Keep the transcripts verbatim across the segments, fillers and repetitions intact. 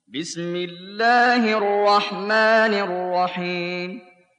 بسم الله الرحمن الرحيم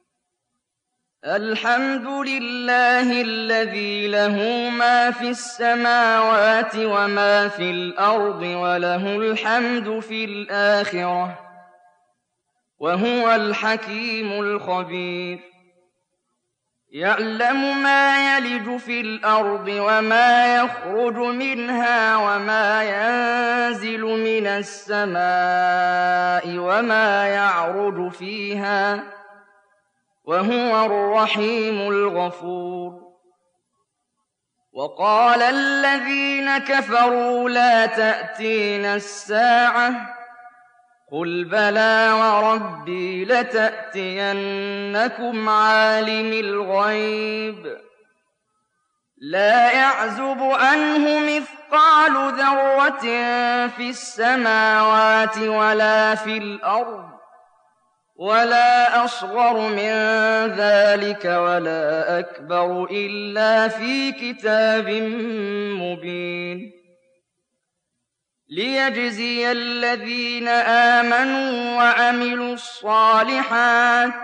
الحمد لله الذي له ما في السماوات وما في الأرض وله الحمد في الآخرة وهو الحكيم الخبير يعلم ما يلج في الأرض وما يخرج منها وما ينزل من السماء وما يعرج فيها وهو الرحيم الغفور وقال الذين كفروا لا تأتينا الساعة قل بلى وربي لتأتينكم عالم الغيب لا يعزب عنه مثقال ذرة في السماوات ولا في الأرض ولا أصغر من ذلك ولا أكبر إلا في كتاب مبين ليجزي الذين آمنوا وعملوا الصالحات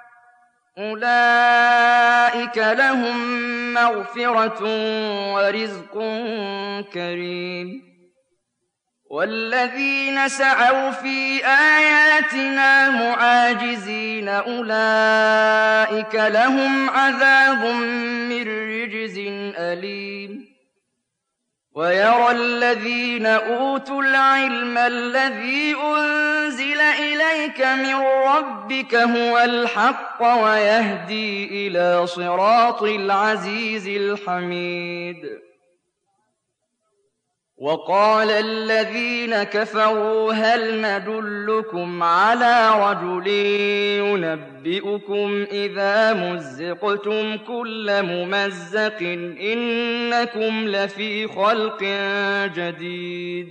أولئك لهم مغفرة ورزق كريم والذين سعوا في آياتنا معاجزين أولئك لهم عذاب من رجز أليم ويرى الذين أوتوا العلم الذي أنزل إليك من ربك هو الحق ويهدي إلى صراط العزيز الحميد وقال الذين كفروا هل ندلكم على رجل ينبئكم إذا مزقتم كل ممزق إنكم لفي خلق جديد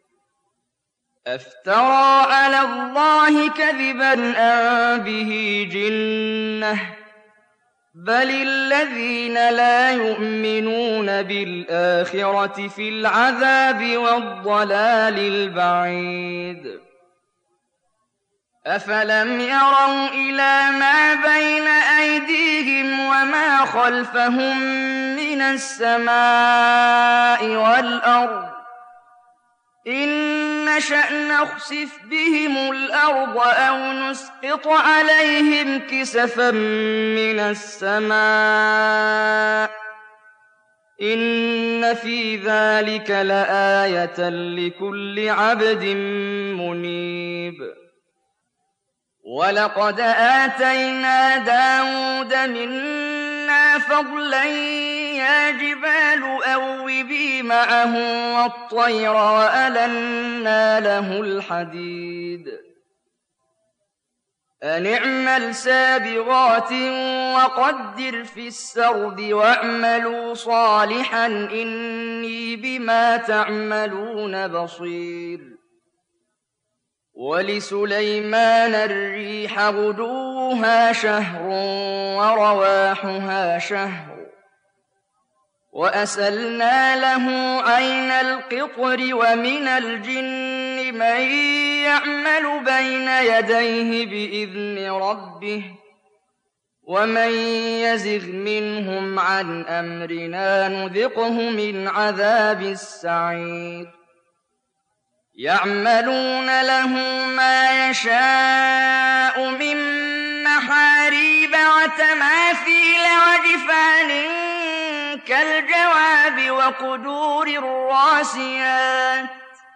أفترى على الله كذبا أم به جنة بل الذين لا يؤمنون بالآخرة في العذاب والضلال البعيد أفلم يروا إلى ما بين أيديهم وما خلفهم من السماء والأرض إن نشأ نخسف بهم الأرض أو نسقط عليهم كسفا من السماء إن في ذلك لآية لكل عبد منيب ولقد آتينا داود منا فضلا يا جبال أوبي معه والطير وألنا له الحديد أن اعمل سابغات وقدر في السرد واعملوا صالحا إني بما تعملون بصير ولسليمان الريح غدوها شهر ورواحها شهر وأسلنا له عين القطر ومن الجن من يعمل بين يديه بإذن ربه ومن يزغ منهم عن أمرنا نذقه من عذاب السعير يعملون له ما يشاء من محاريب وتماثيل وجفان كالجواب وقدور الراسيات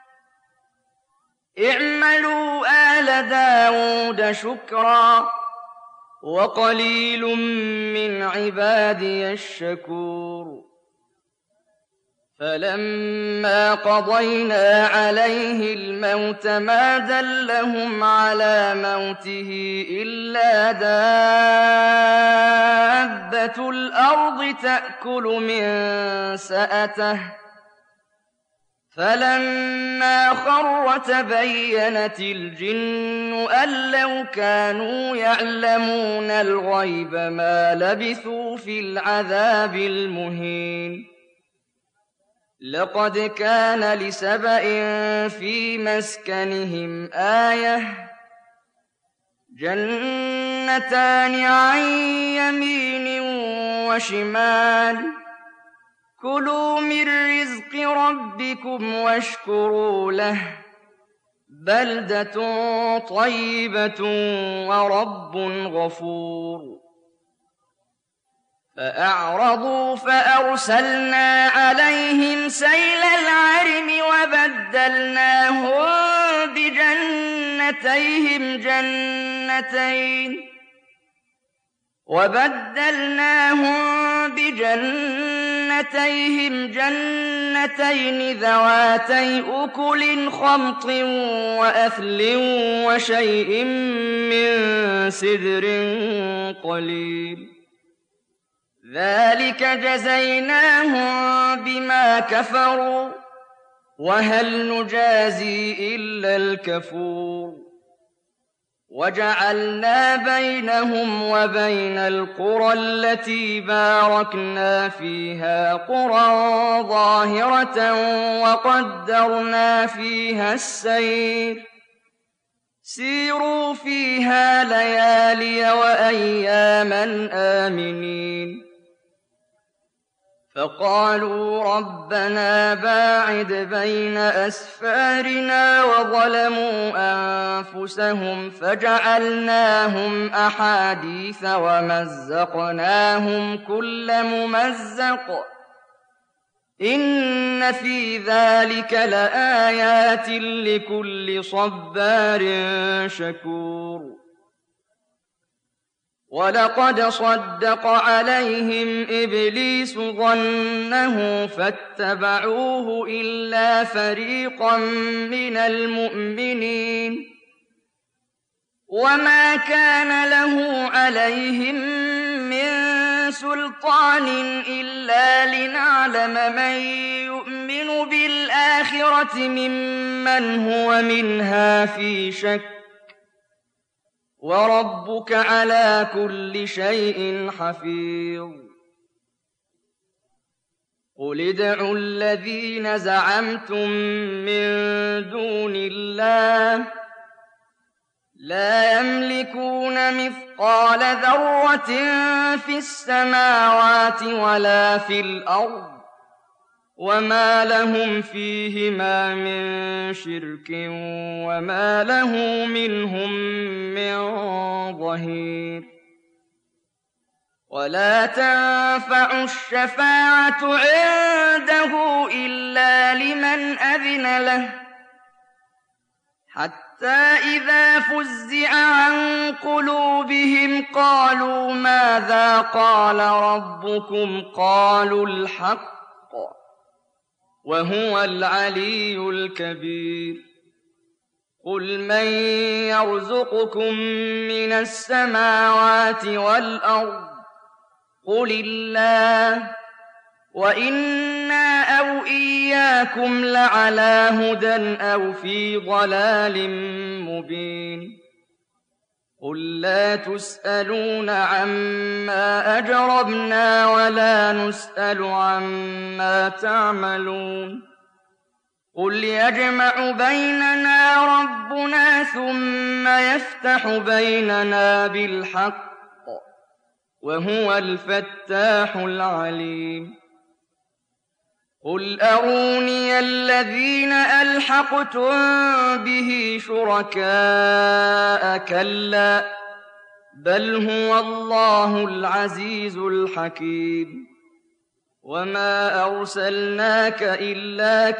اعملوا آل داود شكرا وقليل من عبادي الشكور فلما قضينا عليه الموت ما دلهم على موته إلا دابة الأرض تأكل من سأته فلما خر تبينت الجن أن لو كانوا يعلمون الغيب ما لبثوا في العذاب المهين لقد كان لسبإ في مسكنهم آية جنتان عن يمين وشمال كلوا من رزق ربكم واشكروا له بلدة طيبة ورب غفور فأعرضوا فأرسلنا عليهم سيل العرم وبدلناهم بجنتيهم جنتين وبدلناهم بجنتيهم جنتين ذواتي أكل خمط وأثل وشيء من سدر قليل ذلك جزيناهم بما كفروا وهل نجازي إلا الكفور وجعلنا بينهم وبين القرى التي باركنا فيها قرى ظاهرة وقدرنا فيها السير سيروا فيها ليالي وأياما آمنين فقالوا ربنا باعد بين أسفارنا وظلموا أنفسهم فجعلناهم أحاديث ومزقناهم كل ممزق إن في ذلك لآيات لكل صبار شكور ولقد صدق عليهم إبليس ظنه فاتبعوه إلا فريقا من المؤمنين وما كان له عليهم من سلطان إلا لنعلم من يؤمن بالآخرة ممن هو منها في شك وربك على كل شيء حفيظ قل ادعوا الذين زعمتم من دون الله لا يملكون مثقال ذرة في السماوات ولا في الأرض وما لهم فيهما من شرك وما له منهم من ظهير ولا تنفع الشفاعة عنده إلا لمن أذن له حتى إذا فزع عن قلوبهم قالوا ماذا قال ربكم قالوا الحق وهو العلي الكبير قل من يرزقكم من السماوات والأرض قل الله وإنا أو إياكم لعلى هدى أو في ضلال مبين قل لا تسألون عما أجرمنا ولا نسأل عما تعملون قل يجمع بيننا ربنا ثم يفتح بيننا بالحق وهو الفتاح العليم قل أروني الذين ألحقتم به شركاء كلا بل هو الله العزيز الحكيم وما أرسلناك إلا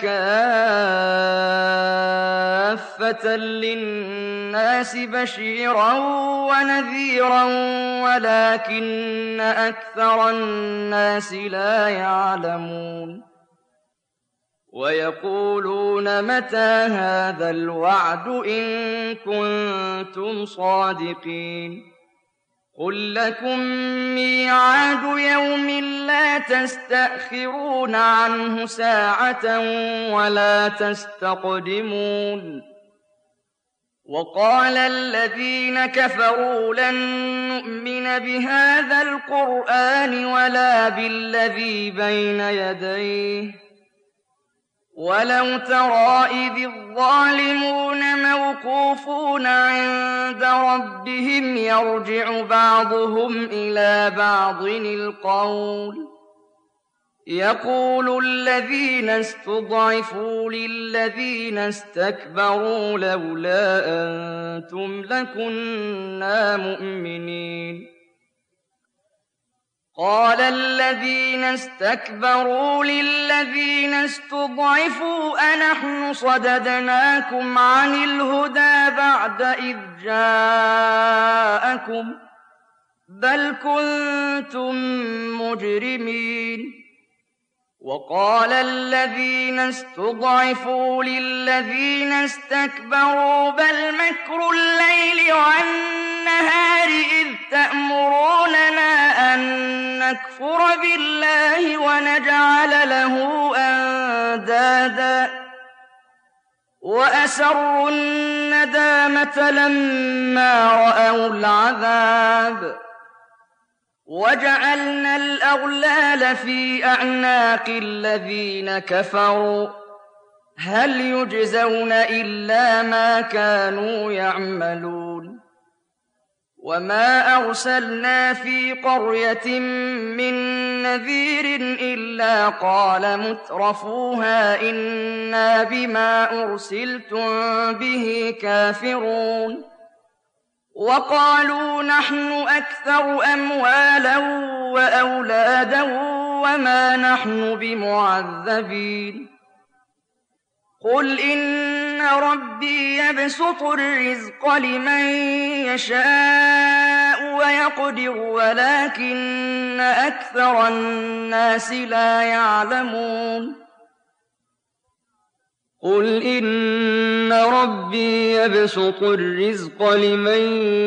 كافة للناس بشيرا ونذيرا ولكن أكثر الناس لا يعلمون ويقولون متى هذا الوعد إن كنتم صادقين قل لكم ميعاد يوم لا تستأخرون عنه ساعة ولا تستقدمون وقال الذين كفروا لن نؤمن بهذا القرآن ولا بالذي بين يديه وَلَوْ تَرَىٰ إِذِ الظَّالِمُونَ مَوْقُوفُونَ عِندَ رَبِّهِمْ يَرْجِعُ بَعْضُهُمْ إِلَىٰ بَعْضٍ الْقَوْلَ يَقُولُ الَّذِينَ اسْتُضْعِفُوا لِلَّذِينَ اسْتَكْبَرُوا لَوْلَا أَنتُمْ لَكُنَّا مُؤْمِنِينَ قَالَ الَّذِينَ اسْتَكْبَرُوا لِلَّذِينَ اسْتُضْعِفُوا أَنَحْنُ صَدَدْنَاكُمْ عَنِ الْهُدَىٰ بَعْدَ إِذْ جَاءَكُم بَلْ كُنتُم مُّجْرِمِينَ وَقَالَ الَّذِينَ اسْتُضْعِفُوا لِلَّذِينَ اسْتَكْبَرُوا بَلْ مَكْرُ اللَّيْلِ وَالنَّهَارِ إِذْ تَأْمُرُونَنَا أَن نَّكْفُرَ بِاللَّهِ وَنَجْعَلَ لَهُ أَندَادًا وَأَسَرُّوا النَّدَامَةَ لَمَّا رَأَوُا الْعَذَابَ وَجَعَلْنَا الْأَغْلَالَ فِي أَعْنَاقِ الَّذِينَ كَفَرُوا هَلْ يُجْزَوْنَ إِلَّا مَا كَانُوا يَعْمَلُونَ وَمَا أَرْسَلْنَا فِي قَرْيَةٍ مِّن نَّذِيرٍ إِلَّا قَالَ مُتْرَفُوهَا إِنَّا بِمَا أُرْسِلْتُم بِهِ كَافِرُونَ وَقَالُوا نَحْنُ أَكْثَرُ أَمْوَالًا وَأَوْلَادًا وَمَا نَحْنُ بِمُعَذَّبِينَ قُلْ إِنَّ رَبِّي يَبْسُطُ الرِّزْقَ لِمَن يَشَاءُ وَيَقْدِرُ وَلَٰكِنَّ أَكْثَرَ النَّاسِ لَا يَعْلَمُونَ قُلْ إِنَّ رَبِّي يَبْسُطُ الرِّزْقَ لِمَن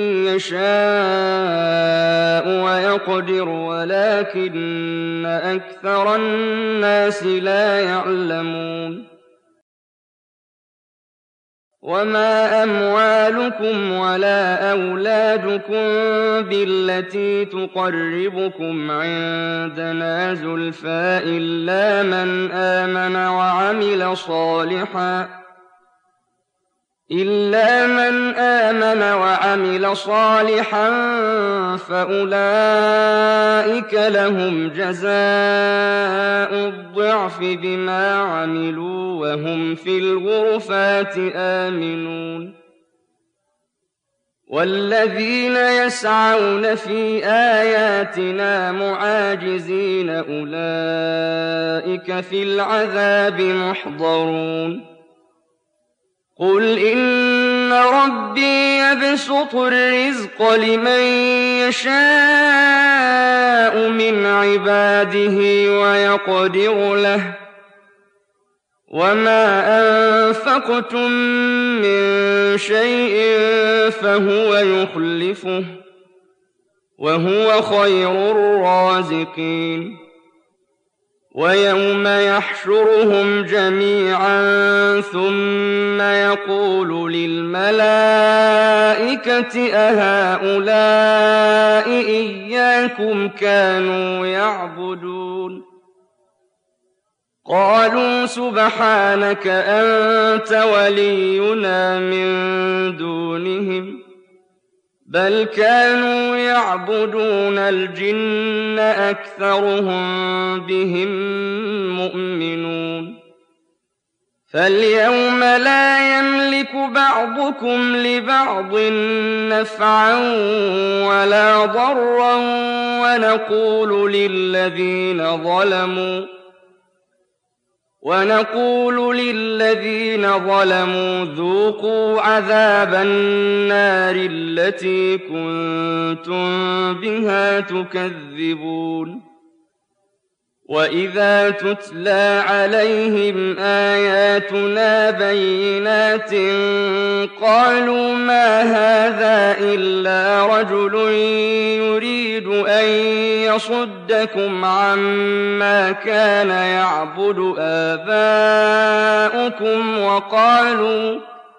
يَشَاءُ وَيَقْدِرُ وَلَٰكِنَّ أَكْثَرَ النَّاسِ لَا يَعْلَمُونَ وَمَا أَمْوَالُكُمْ وَلَا أَوْلَادُكُم بِالَّتِي تُقَرِّبُكُمْ عِندَنَا زُلْفَىٰ إِلَّا مَنْ آمَنَ وَعَمِلَ صَالِحًا إِلَّا مَنْ آمَنَ وَعَمِلَ صَالِحًا فَأُولَٰئِكَ لَهُمْ جَزَاءُ الضِّعْفِ بِمَا عَمِلُوا وَهُمْ فِي الْغُرُفَاتِ آمِنُونَ وَالَّذِينَ يَسْعَوْنَ فِي آيَاتِنَا مُعَاجِزِينَ أُولَٰئِكَ فِي الْعَذَابِ مُحْضَرُونَ قُلْ إِنَّ رَبِّي يَبْسُطُ الرِّزْقَ لِمَن يَشَاءُ مِنْ عِبَادِهِ وَيَقْدِرُ لَهُ وَمَا أَنفَقْتُم مِّن شَيْءٍ فَهُوَ يُخْلِفُهُ وَهُوَ خَيْرُ الرَّازِقِينَ وَيَوْمَ يَحْشُرُهُمْ جَمِيعًا ثُمَّ يَقُولُ لِلْمَلَائِكَةِ أَهَٰؤُلَاءِ إِيَّاكُمْ كَانُوا يَعْبُدُونَ قَالُوا سُبْحَانَكَ أَنتَ وَلِيُّنَا مِن دُونِهِم بَلْ كَانُوا يَعْبُدُونَ الْجِنَّ أَكْثَرُهُم بِهِم مُّؤْمِنُونَ فَالْيَوْمَ لَا يَمْلِكُ بَعْضُكُمْ لِبَعْضٍ نَّفْعًا وَلَا ضَرًّا وَنَقُولُ لِلَّذِينَ ظَلَمُوا وَنَقُولُ لِلَّذِينَ ظَلَمُوا ذُوقُوا عَذَابَ النَّارِ الَّتِي كُنتُم بِهَا تُكَذِّبُونَ وَإِذَا تُتْلَىٰ عَلَيْهِمْ آيَاتُنَا بَيِّنَاتٍ قَالُوا مَا هَٰذَا إِلَّا رَجُلٌ يُرِيدُ أَن يَصُدَّكُمْ عَمَّا كَانَ يَعْبُدُ آبَاؤُكُمْ وَقَالُوا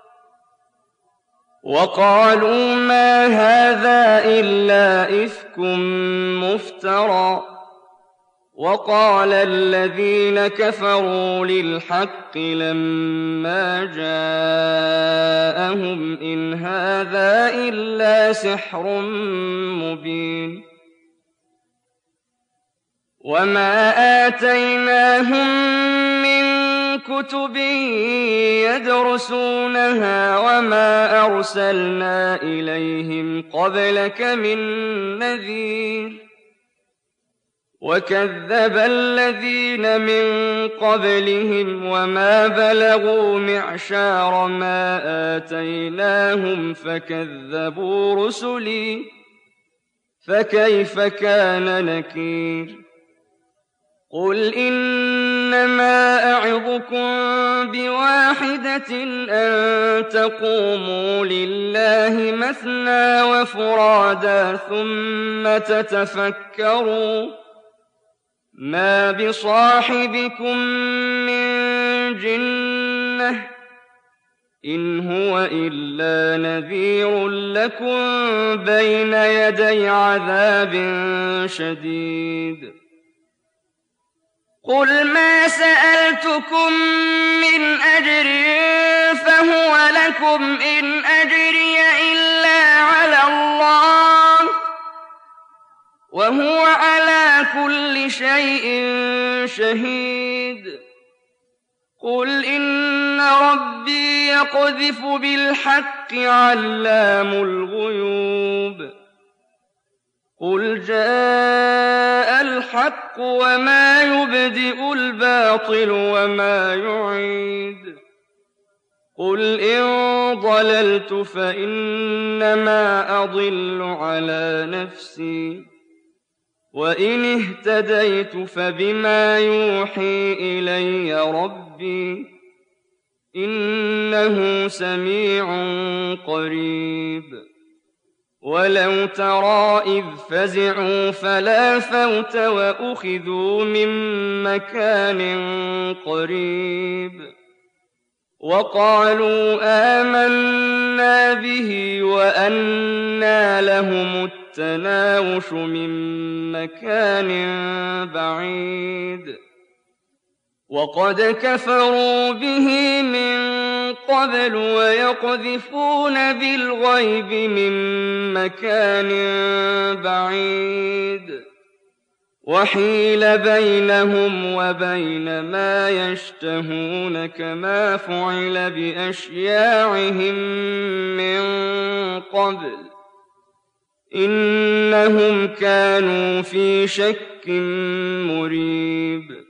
وَقَالُوا مَا هَٰذَا إِلَّا إِفْكٌ مُّفْتَرًى وقال الذين كفروا للحق لما جاءهم إن هذا إلا سحر مبين وما آتيناهم من كتب يدرسونها وما أرسلنا إليهم قبلك من نذير وكذب الذين من قبلهم وما بلغوا معشار ما آتيناهم فكذبوا رسلي فكيف كان نكير قل إنما أعظكم بواحدة أن تقوموا لله مثنى وفرادا ثم تتفكروا ما بصاحبكم من جنة إن هو إلا نذير لكم بين يدي عذاب شديد قل ما سألتكم من أجر فهو لكم إن أجري إلا على الله وهو على كل شيء شهيد قل إن ربي يقذف بالحق علام الغيوب قل جاء الحق وما يبدئ الباطل وما يعيد قل إن ضللت فإنما أضل على نفسي وإن اهتديت فبما يوحي إلي ربي إنه سميع قريب ولو ترى إذ فزعوا فلا فوت وأخذوا من مكان قريب وقالوا آمنا به وأنى لهم التناوش من مكان بعيد وقد كفروا به من قبل ويقذفون بالغيب من مكان بعيد وحيل بينهم وبين ما يشتهون كما فعل بأشياعهم من قبل إنهم كانوا في شك مريب